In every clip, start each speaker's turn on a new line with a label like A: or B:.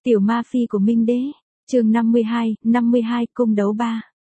A: Tiểu ma phi của Minh Đế, chương 52, cung đấu 3.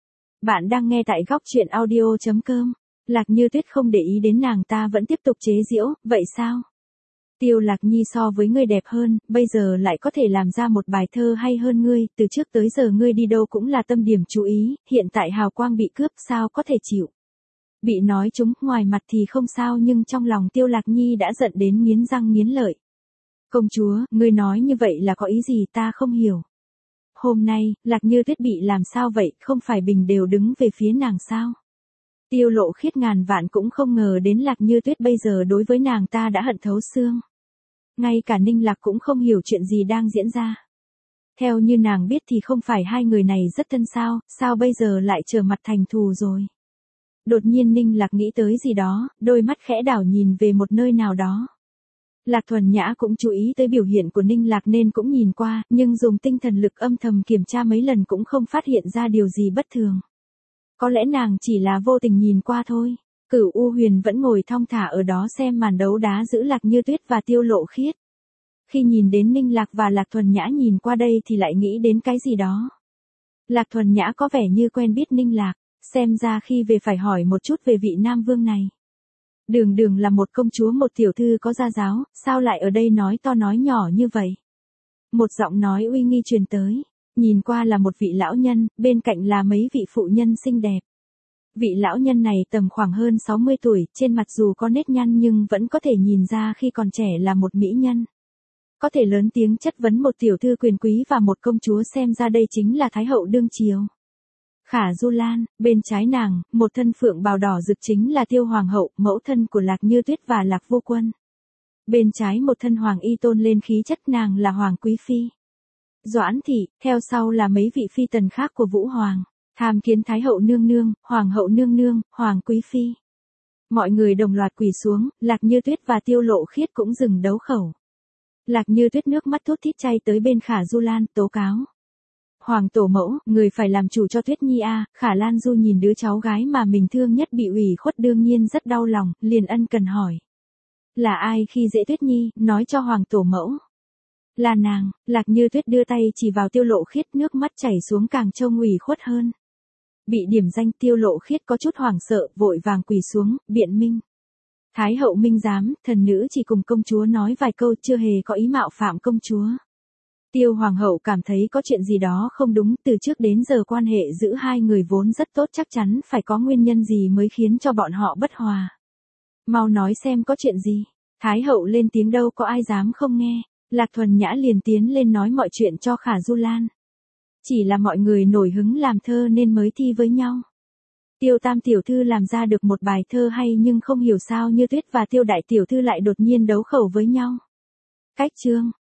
A: Bạn đang nghe tại góc truyện audio.com. Lạc Như Tuyết không để ý đến nàng ta vẫn tiếp tục chế giễu, vậy sao? Tiêu Lạc Nhi so với ngươi đẹp hơn, bây giờ lại có thể làm ra một bài thơ hay hơn ngươi, từ trước tới giờ ngươi đi đâu cũng là tâm điểm chú ý, hiện tại hào quang bị cướp sao có thể chịu. Bị nói chúng, ngoài mặt thì không sao nhưng trong lòng Tiêu Lạc Nhi đã giận đến nghiến răng nghiến lợi. Công chúa, ngươi nói như vậy là có ý gì ta không hiểu. Hôm nay, Lạc Như Tuyết bị làm sao vậy, không phải Bình đều đứng về phía nàng sao? Tiêu Lộ Khiết ngàn vạn cũng không ngờ đến Lạc Như Tuyết bây giờ đối với nàng ta đã hận thấu xương. Ngay cả Ninh Lạc cũng không hiểu chuyện gì đang diễn ra. Theo như nàng biết thì không phải hai người này rất thân sao bây giờ lại trở mặt thành thù rồi. Đột nhiên Ninh Lạc nghĩ tới gì đó, đôi mắt khẽ đảo nhìn về một nơi nào đó. Lạc Thuần Nhã cũng chú ý tới biểu hiện của Ninh Lạc nên cũng nhìn qua, nhưng dùng tinh thần lực âm thầm kiểm tra mấy lần cũng không phát hiện ra điều gì bất thường. Có lẽ nàng chỉ là vô tình nhìn qua thôi. Cửu U Huyền vẫn ngồi thong thả ở đó xem màn đấu đá giữa Lạc Như Tuyết và Tiêu Lộ Khiết. Khi nhìn đến Ninh Lạc và Lạc Thuần Nhã nhìn qua đây thì lại nghĩ đến cái gì đó. Lạc Thuần Nhã có vẻ như quen biết Ninh Lạc, xem ra khi về phải hỏi một chút về vị Nam Vương này. Đường là một công chúa một tiểu thư có gia giáo, sao lại ở đây nói to nói nhỏ như vậy? Một giọng nói uy nghi truyền tới, nhìn qua là một vị lão nhân, bên cạnh là mấy vị phụ nhân xinh đẹp. Vị lão nhân này tầm khoảng hơn 60 tuổi, trên mặt dù có nếp nhăn nhưng vẫn có thể nhìn ra khi còn trẻ là một mỹ nhân. Có thể lớn tiếng chất vấn một tiểu thư quyền quý và một công chúa xem ra đây chính là Thái hậu đương triều. Khả Du Lan, bên trái nàng, một thân phượng bào đỏ rực chính là Tiêu Hoàng hậu, mẫu thân của Lạc Như Tuyết và Lạc Vô Quân. Bên trái một thân hoàng y tôn lên khí chất nàng là Hoàng Quý Phi. Doãn Thị, theo sau là mấy vị phi tần khác của Vũ Hoàng, tham kiến Thái hậu nương nương, Hoàng hậu nương nương, Hoàng Quý Phi. Mọi người đồng loạt quỳ xuống, Lạc Như Tuyết và Tiêu Lộ Khiết cũng dừng đấu khẩu. Lạc Như Tuyết nước mắt thút thít chay tới bên Khả Du Lan, tố cáo. Hoàng tổ mẫu, người phải làm chủ cho Tuyết Nhi a. Khả Lan Du nhìn đứa cháu gái mà mình thương nhất bị ủy khuất đương nhiên rất đau lòng, liền ân cần hỏi. Là ai khi dễ Tuyết Nhi, nói cho Hoàng tổ mẫu. Là nàng. Lạc Như Tuyết đưa tay chỉ vào Tiêu Lộ Khiết, nước mắt chảy xuống càng trông ủy khuất hơn. Bị điểm danh Tiêu Lộ Khiết có chút hoảng sợ, vội vàng quỳ xuống, biện minh. Thái hậu minh giám, thần nữ chỉ cùng công chúa nói vài câu chưa hề có ý mạo phạm công chúa. Tiêu Hoàng hậu cảm thấy có chuyện gì đó không đúng, từ trước đến giờ quan hệ giữa hai người vốn rất tốt, chắc chắn phải có nguyên nhân gì mới khiến cho bọn họ bất hòa. Mau nói xem có chuyện gì. Thái hậu lên tiếng đâu có ai dám không nghe. Lạc Thuần Nhã liền tiến lên nói mọi chuyện cho Khả Du Lan. Chỉ là mọi người nổi hứng làm thơ nên mới thi với nhau. Tiêu Tam tiểu thư làm ra được một bài thơ hay nhưng không hiểu sao Như Tuyết và Tiêu Đại tiểu thư lại đột nhiên đấu khẩu với nhau. Cách chương,